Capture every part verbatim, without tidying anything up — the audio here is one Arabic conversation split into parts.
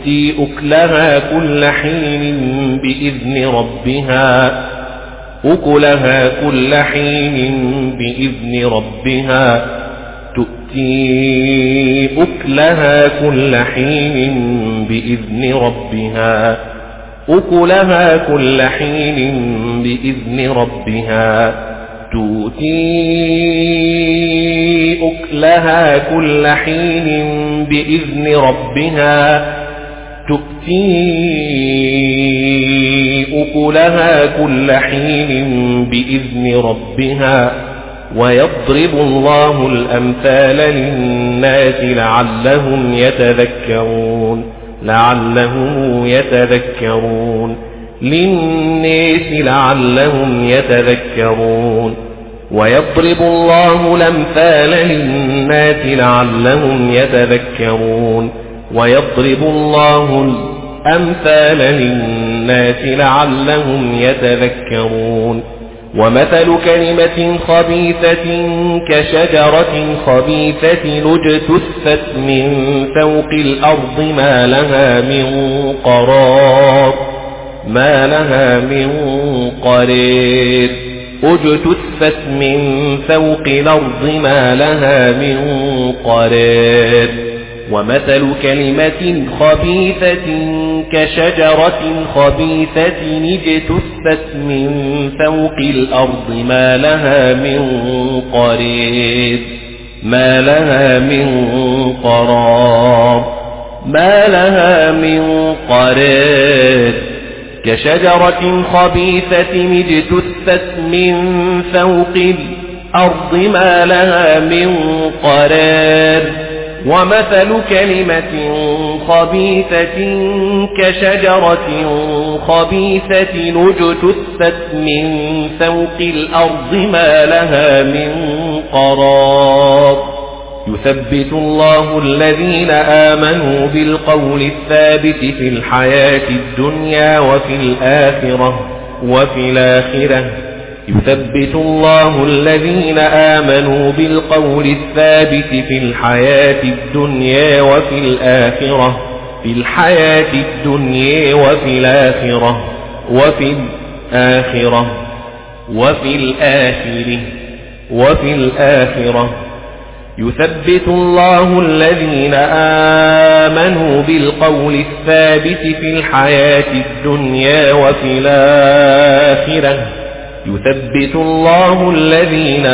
تؤتي أكلها كل حين بإذن ربها أكلها كل حين بإذن ربها تؤتي أكلها كل حين بإذن ربها أكلها كل حين بإذن ربها تؤتي أكلها كل حين بإذن ربها تؤتي أكلها كل حين بإذن ربها ويضرب الله الأمثال للناس لعلهم يتذكرون لعلهم يتذكرون للناس لعلهم يتذكرون ويضرب الله الأمثال للناس لعلهم يتذكرون ويضرب الله الأمثال للناس لعلهم يتذكرون ومثل كلمة خبيثة كشجرة خبيثة اجتثت من فوق الأرض ما لها من قرار ما لها من قرير اجتثت من فوق الأرض ما لها من قرار ومثل كلمة خبيثة كشجرة خبيثة اجتثت من فوق الأرض ما لها من قرير ما لها من قرار ما لها من قرار كشجرة خبيثة اجتثت من فوق الأرض ما لها من قرار ومثل كلمة خبيثة كشجرة خبيثة اجتثت من فوق الأرض ما لها من قرار يثبت الله الذين آمنوا بالقول الثابت في الحياة الدنيا وفي الآخرة وفي الآخرة يثبت الله الذين آمنوا بالقول الثابت في الحياة الدنيا وفي الآخرة في الحياة الدنيا وفي الآخرة وفي الآخرة وفي الآخرة وفي الآخرة يثبت الله الذين آمنوا بالقول الثابت في الحياة الدنيا وفي الآخرة يثبت الله الذين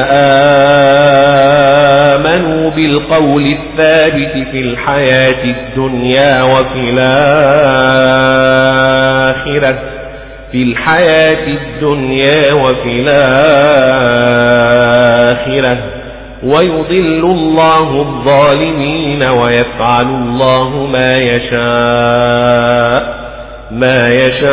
آمنوا بالقول الثابت في الحياة الدنيا وفي الآخرة في الحياة الدنيا وفي الآخرة ويضل الله الظالمين ويفعل الله ما يشاء ما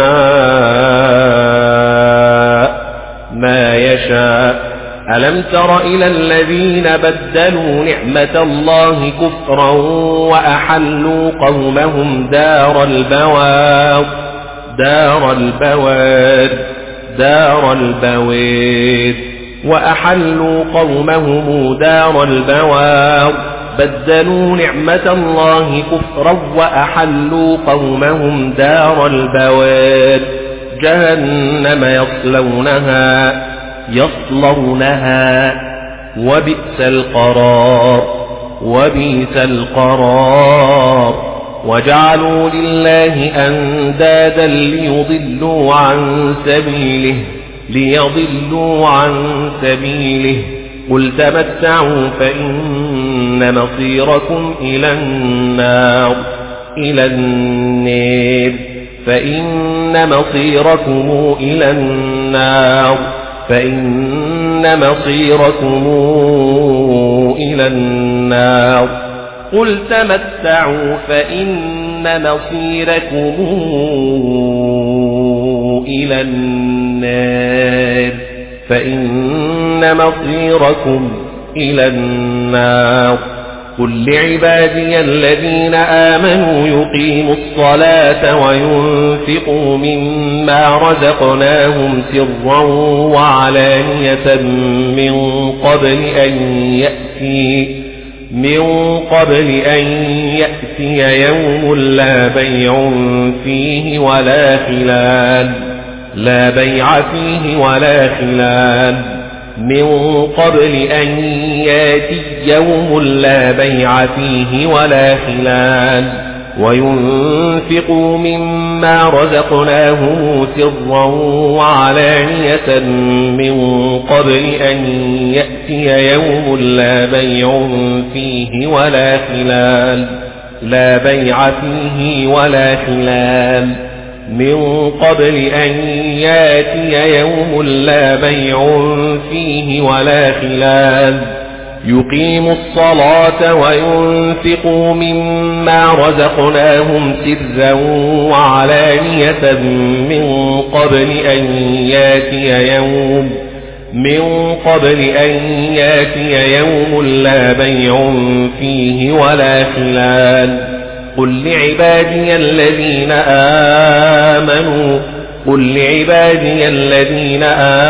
يشاء ما يشاء ألم تر إلى الذين بدلوا نعمة الله كفرا وأحلوا قومهم دار البوار دار البوار دار البوار وأحلوا قومهم دار البوار بدلوا نعمة الله كفرا وأحلوا قومهم دار البوار جهنم يصلونها يصلونها وبئس القرار وبئس القرار وجعلوا لله أندادا ليضلوا عن سبيله ليضلوا عن سبيله قل تمتعوا فإن مصيركم إلى النار إلى النار فإن مصيركم إلى النار فإن مصيركم إلى النار قل تمتعوا فإن مصيركم إلى النار فإن مصيركم إلى النار قل لعبادي الذين آمنوا يقيموا الصلاة وينفقوا مما رزقناهم سرا وعلانية من قبل أن يأتي من قبل أن يأتي يوم لا بيع فيه ولا خلال لا بيع فيه ولا خلال من قبل أن يأتي يوم لا بيع فيه ولا خلال وينفقوا مما رزقناهم سرا وعلانية من قبل أن يأتي يوم لا بيع فيه ولا خلال لا بيع فيه ولا خلال من قبل أن يأتي يوم لا بيع فيه ولا خلال يقيموا الصلاة وينفقوا مما رزقناهم سرا وعلانية من قبل أن يأتي يوم من قبل أن يأتي يوم لا بيع فيه ولا خلال قل لعبادي الذين آمنوا قل لعبادي الذين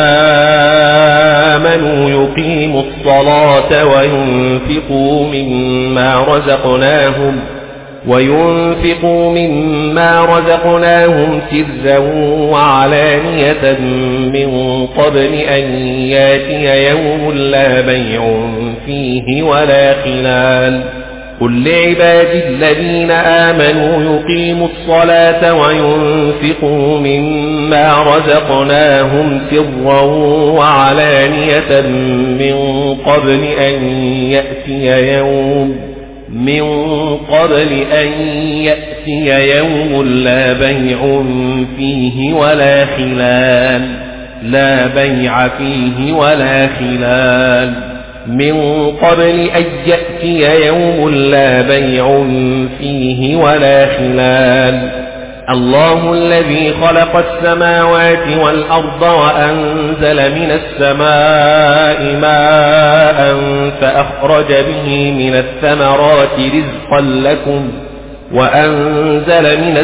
آمنوا يقيموا الصلاة وينفقوا مما رزقناهم وينفقوا مما رزقناهم سرا وعلانية من قبل أن يأتي يوم لا بيع فيه ولا خلال قل لعبادي الذين آمنوا يقيموا الصلاة وينفقوا مما رزقناهم سرا وعلانية من قبل أن يأتي يوم من قبل أن يأتي يوم لا بيع فيه ولا خلال لا بيع فيه ولا خلال من قبل أن يأتي يوم لا بيع فيه ولا خلال الله الذي خلق السماوات والأرض وأنزل من السماء ماء فأخرج به من الثمرات رزقا لكم وأنزل من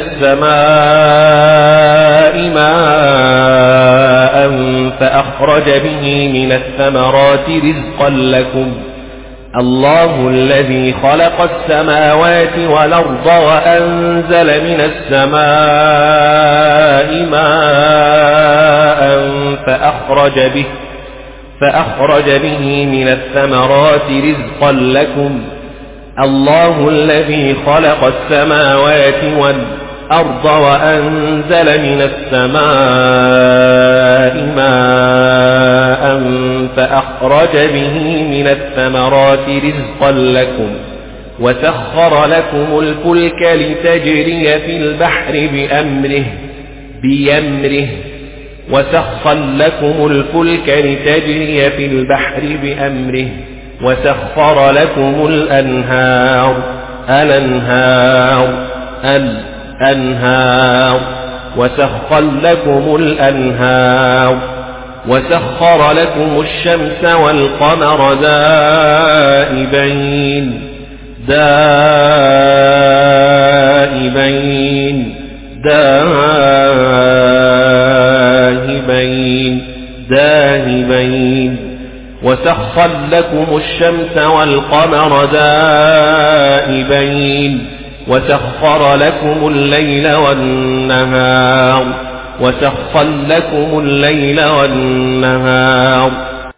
السماء ماء فأخرج به من الثمرات رزقا لكم الله الذي خلق السماوات والأرض وأنزل من السماء ماء فأخرج به فأخرج به من الثمرات رزقا لكم الله الذي خلق السماوات والأرض وأنزل من السماء ماء فأخرج به من الثمرات رزقا لكم وسخر لكم الفلك لتجري في البحر بأمره بأمره وسخر لكم الفلك لتجري في البحر بأمره وسخر لكم الأنهار الأنهار الأنهار وسخر لكم الأنهار وسخر لكم الشمس والقمر دائبين دائبين دائبين دائبين وسخر لكم الشمس والقمر دائبين وسخر لكم الليل والنهار وسخر لكم الليل والنهار